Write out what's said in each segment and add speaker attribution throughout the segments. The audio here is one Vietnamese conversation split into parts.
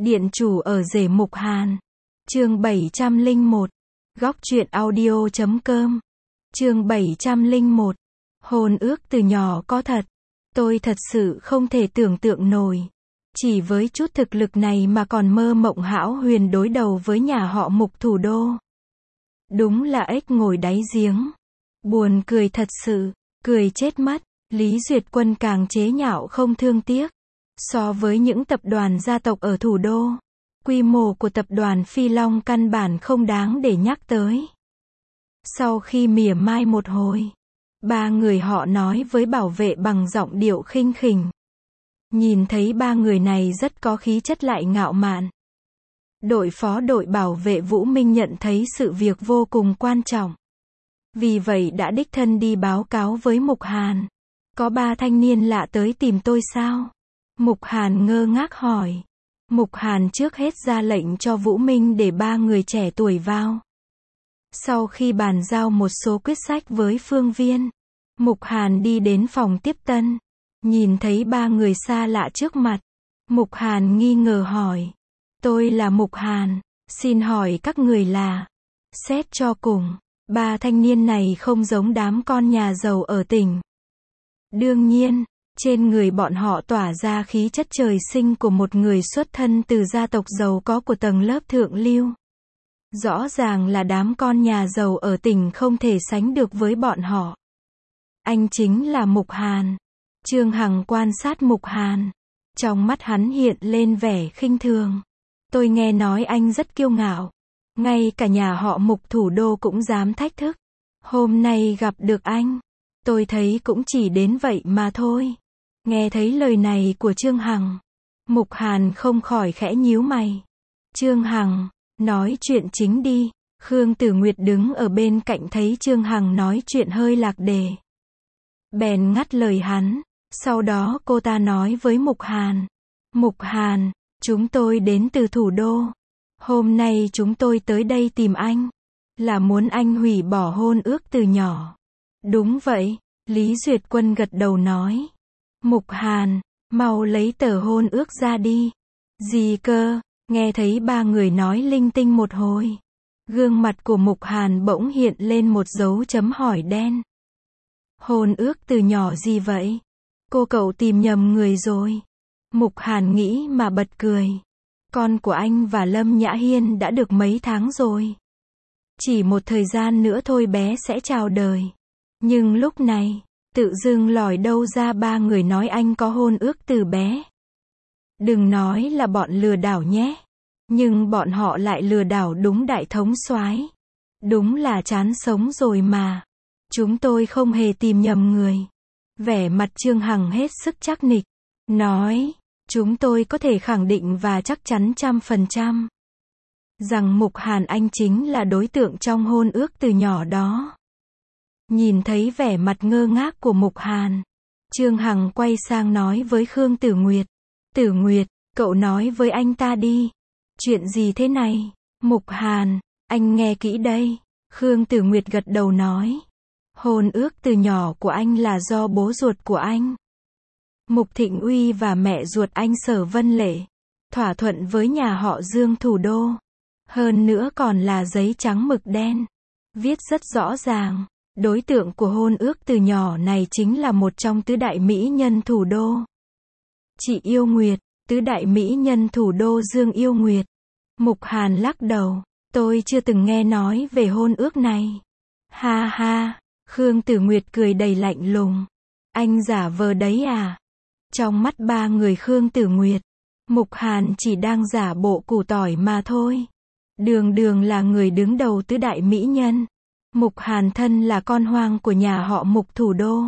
Speaker 1: Điện chủ ở rể Mục Hàn. Chương 701. Góc truyện audio.com. Chương 701. Hôn ước từ nhỏ có thật. Tôi thật sự không thể tưởng tượng nổi. Chỉ với chút thực lực này mà còn mơ mộng hão huyền đối đầu với nhà họ Mục thủ đô. Đúng là ếch ngồi đáy giếng. Buồn cười thật sự, cười chết mất. Lý Duyệt Quân càng chế nhạo không thương tiếc. So với những tập đoàn gia tộc ở thủ đô, quy mô của tập đoàn Phi Long căn bản không đáng để nhắc tới. Sau khi mỉa mai một hồi, ba người họ nói với bảo vệ bằng giọng điệu khinh khỉnh. Nhìn thấy ba người này rất có khí chất lại ngạo mạn. Đội phó đội bảo vệ Vũ Minh nhận thấy sự việc vô cùng quan trọng. Vì vậy đã đích thân đi báo cáo với Mục Hàn. Có ba thanh niên lạ tới tìm tôi sao? Mục Hàn ngơ ngác hỏi. Mục Hàn trước hết ra lệnh cho Vũ Minh để ba người trẻ tuổi vào. Sau khi bàn giao một số quyết sách với Phương Viên, Mục Hàn đi đến phòng tiếp tân. Nhìn thấy ba người xa lạ trước mặt, Mục Hàn nghi ngờ hỏi. Tôi là Mục Hàn, xin hỏi các người là... Xét cho cùng, ba thanh niên này không giống đám con nhà giàu ở tỉnh. Đương nhiên, trên người bọn họ tỏa ra khí chất trời sinh của một người xuất thân từ gia tộc giàu có của tầng lớp thượng lưu. Rõ ràng là đám con nhà giàu ở tỉnh không thể sánh được với bọn họ. Anh chính là Mục Hàn. Trương Hằng quan sát Mục Hàn. Trong mắt hắn hiện lên vẻ khinh thường. Tôi nghe nói anh rất kiêu ngạo. Ngay cả nhà họ Mục thủ đô cũng dám thách thức. Hôm nay gặp được anh, tôi thấy cũng chỉ đến vậy mà thôi. Nghe thấy lời này của Trương Hằng, Mục Hàn không khỏi khẽ nhíu mày. Trương Hằng, nói chuyện chính đi. Khương Tử Nguyệt đứng ở bên cạnh thấy Trương Hằng nói chuyện hơi lạc đề. Bèn ngắt lời hắn. Sau đó cô ta nói với Mục Hàn. Mục Hàn, chúng tôi đến từ thủ đô. Hôm nay chúng tôi tới đây tìm anh. Là muốn anh hủy bỏ hôn ước từ nhỏ. Đúng vậy, Lý Duyệt Quân gật đầu nói. Mục Hàn, mau lấy tờ hôn ước ra đi. Gì cơ? Nghe thấy ba người nói linh tinh một hồi. Gương mặt của Mục Hàn bỗng hiện lên một dấu chấm hỏi đen. Hôn ước từ nhỏ gì vậy? Cô cậu tìm nhầm người rồi. Mục Hàn nghĩ mà bật cười. Con của anh và Lâm Nhã Hiên đã được mấy tháng rồi. Chỉ một thời gian nữa thôi bé sẽ chào đời. Nhưng lúc này, tự dưng lòi đâu ra ba người nói anh có hôn ước từ bé. Đừng nói là bọn lừa đảo nhé. Nhưng bọn họ lại lừa đảo đúng đại thống soái. Đúng là chán sống rồi mà. Chúng tôi không hề tìm nhầm người. Vẻ mặt Trương Hằng hết sức chắc nịch. Nói, chúng tôi có thể khẳng định và chắc chắn 100% rằng Mục Hàn anh chính là đối tượng trong hôn ước từ nhỏ đó. Nhìn thấy vẻ mặt ngơ ngác của Mục Hàn, Trương Hằng quay sang nói với Khương Tử Nguyệt. Tử Nguyệt, cậu nói với anh ta đi. Chuyện gì thế này? Mục Hàn, anh nghe kỹ đây. Khương Tử Nguyệt gật đầu nói. Hôn ước từ nhỏ của anh là do bố ruột của anh, Mục Thịnh Uy và mẹ ruột anh Sở Vân Lệ, thỏa thuận với nhà họ Dương thủ đô. Hơn nữa còn là giấy trắng mực đen. Viết rất rõ ràng. Đối tượng của hôn ước từ nhỏ này chính là một trong tứ đại mỹ nhân thủ đô. Chị Yêu Nguyệt, tứ đại mỹ nhân thủ đô Dương Yêu Nguyệt. Mục Hàn lắc đầu. Tôi chưa từng nghe nói về hôn ước này. Ha ha, Khương Tử Nguyệt cười đầy lạnh lùng. Anh giả vờ đấy à? Trong mắt ba người Khương Tử Nguyệt, Mục Hàn chỉ đang giả bộ củ tỏi mà thôi. Đường đường là người đứng đầu tứ đại mỹ nhân. Mục Hàn thân là con hoang của nhà họ Mục thủ đô.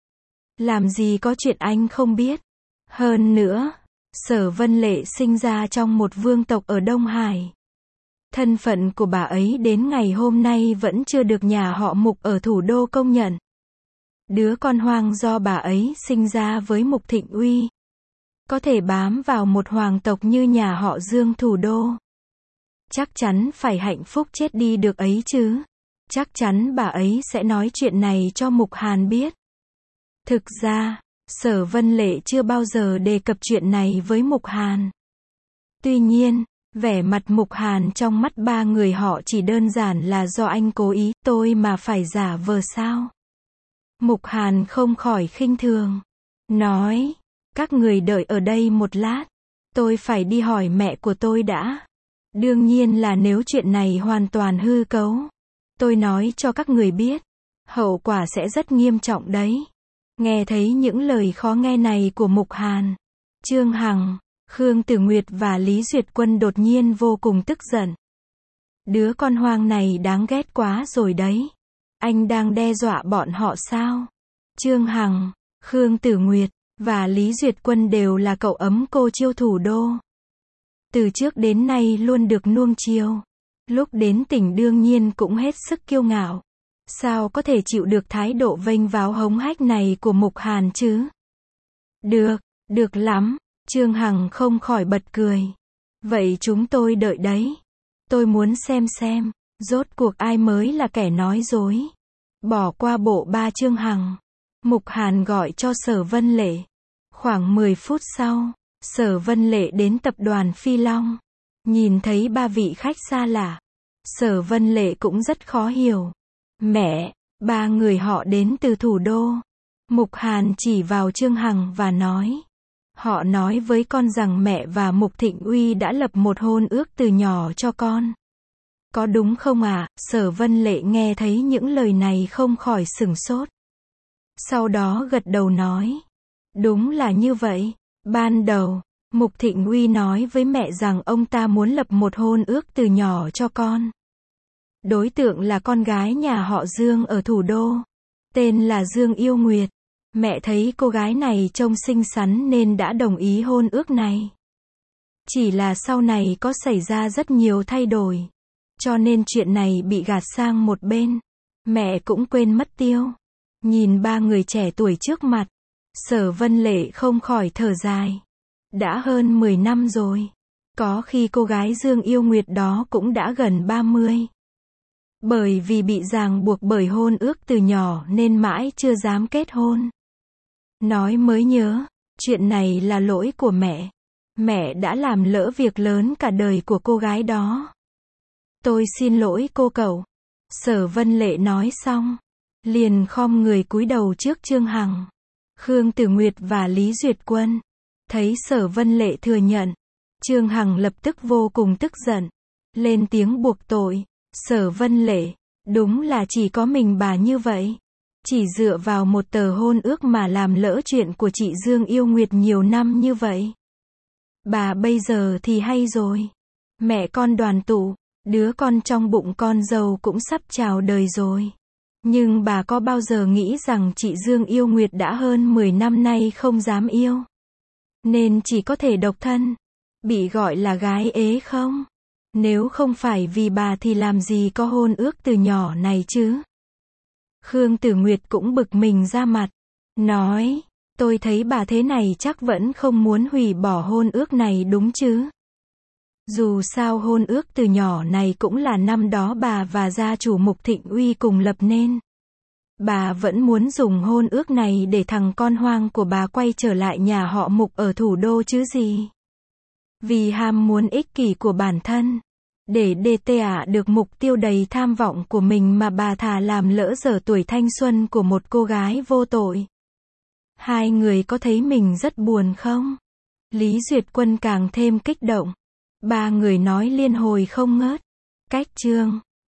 Speaker 1: Làm gì có chuyện anh không biết. Hơn nữa, Sở Vân Lệ sinh ra trong một vương tộc ở Đông Hải. Thân phận của bà ấy đến ngày hôm nay vẫn chưa được nhà họ Mục ở thủ đô công nhận. Đứa con hoang do bà ấy sinh ra với Mục Thịnh Uy, có thể bám vào một hoàng tộc như nhà họ Dương thủ đô. Chắc chắn phải hạnh phúc chết đi được ấy chứ. Chắc chắn bà ấy sẽ nói chuyện này cho Mục Hàn biết. Thực ra, Sở Vân Lệ chưa bao giờ đề cập chuyện này với Mục Hàn. Tuy nhiên, vẻ mặt Mục Hàn trong mắt ba người họ chỉ đơn giản là do anh cố ý, tôi mà phải giả vờ sao? Mục Hàn không khỏi khinh thường. Nói, các người đợi ở đây một lát. Tôi phải đi hỏi mẹ của tôi đã. Đương nhiên là nếu chuyện này hoàn toàn hư cấu. Tôi nói cho các người biết. Hậu quả sẽ rất nghiêm trọng đấy. Nghe thấy những lời khó nghe này của Mục Hàn. Trương Hằng, Khương Tử Nguyệt và Lý Duyệt Quân đột nhiên vô cùng tức giận. Đứa con hoang này đáng ghét quá rồi đấy. Anh đang đe dọa bọn họ sao? Trương Hằng, Khương Tử Nguyệt và Lý Duyệt Quân đều là cậu ấm cô chiêu thủ đô. Từ trước đến nay luôn được nuông chiều. Lúc đến tỉnh đương nhiên cũng hết sức kiêu ngạo. Sao có thể chịu được thái độ vênh váo hống hách này của Mục Hàn chứ? Được lắm. Trương Hằng không khỏi bật cười. Vậy chúng tôi đợi đấy. Tôi muốn xem, rốt cuộc ai mới là kẻ nói dối. Bỏ qua bộ ba Trương Hằng. Mục Hàn gọi cho Sở Vân Lệ. Khoảng 10 phút sau, Sở Vân Lệ đến tập đoàn Phi Long. Nhìn thấy ba vị khách xa lạ. Sở Vân Lệ cũng rất khó hiểu. Mẹ, ba người họ đến từ thủ đô. Mục Hàn chỉ vào Trương Hằng và nói. Họ nói với con rằng mẹ và Mục Thịnh Uy đã lập một hôn ước từ nhỏ cho con. Có đúng không ạ? Sở Vân Lệ nghe thấy những lời này không khỏi sửng sốt. Sau đó gật đầu nói. Đúng là như vậy. Ban đầu, Mục Thịnh Uy nói với mẹ rằng ông ta muốn lập một hôn ước từ nhỏ cho con. Đối tượng là con gái nhà họ Dương ở thủ đô. Tên là Dương Yêu Nguyệt. Mẹ thấy cô gái này trông xinh xắn nên đã đồng ý hôn ước này. Chỉ là sau này có xảy ra rất nhiều thay đổi. Cho nên chuyện này bị gạt sang một bên. Mẹ cũng quên mất tiêu. Nhìn ba người trẻ tuổi trước mặt. Sở Vân Lệ không khỏi thở dài. Đã hơn 10 năm rồi. Có khi cô gái Dương Yêu Nguyệt đó cũng đã gần 30. Bởi vì bị ràng buộc bởi hôn ước từ nhỏ nên mãi chưa dám kết hôn. Nói mới nhớ, chuyện này là lỗi của mẹ. Mẹ đã làm lỡ việc lớn cả đời của cô gái đó. Tôi xin lỗi cô cậu. Sở Vân Lệ nói xong. Liền khom người cúi đầu trước Trương Hằng, Khương Tử Nguyệt và Lý Duyệt Quân. Thấy Sở Vân Lệ thừa nhận. Trương Hằng lập tức vô cùng tức giận. Lên tiếng buộc tội. Sở Vân Lệ, đúng là chỉ có mình bà như vậy. Chỉ dựa vào một tờ hôn ước mà làm lỡ chuyện của chị Dương Yêu Nguyệt nhiều năm như vậy. Bà bây giờ thì hay rồi. Mẹ con đoàn tụ, đứa con trong bụng con dâu cũng sắp chào đời rồi. Nhưng bà có bao giờ nghĩ rằng chị Dương Yêu Nguyệt đã hơn 10 năm nay không dám yêu? Nên chỉ có thể độc thân. Bị gọi là gái ế không? Nếu không phải vì bà thì làm gì có hôn ước từ nhỏ này chứ? Khương Tử Nguyệt cũng bực mình ra mặt. Nói, tôi thấy bà thế này chắc vẫn không muốn hủy bỏ hôn ước này đúng chứ? Dù sao hôn ước từ nhỏ này cũng là năm đó bà và gia chủ Mục Thịnh Uy cùng lập nên. Bà vẫn muốn dùng hôn ước này để thằng con hoang của bà quay trở lại nhà họ Mục ở thủ đô chứ gì? Vì ham muốn ích kỷ của bản thân. Để DTA được mục tiêu đầy tham vọng của mình mà bà thà làm lỡ dở tuổi thanh xuân của một cô gái vô tội. Hai người có thấy mình rất buồn không? Lý Duyệt Quân càng thêm kích động. Ba người nói liên hồi không ngớt. Cách chương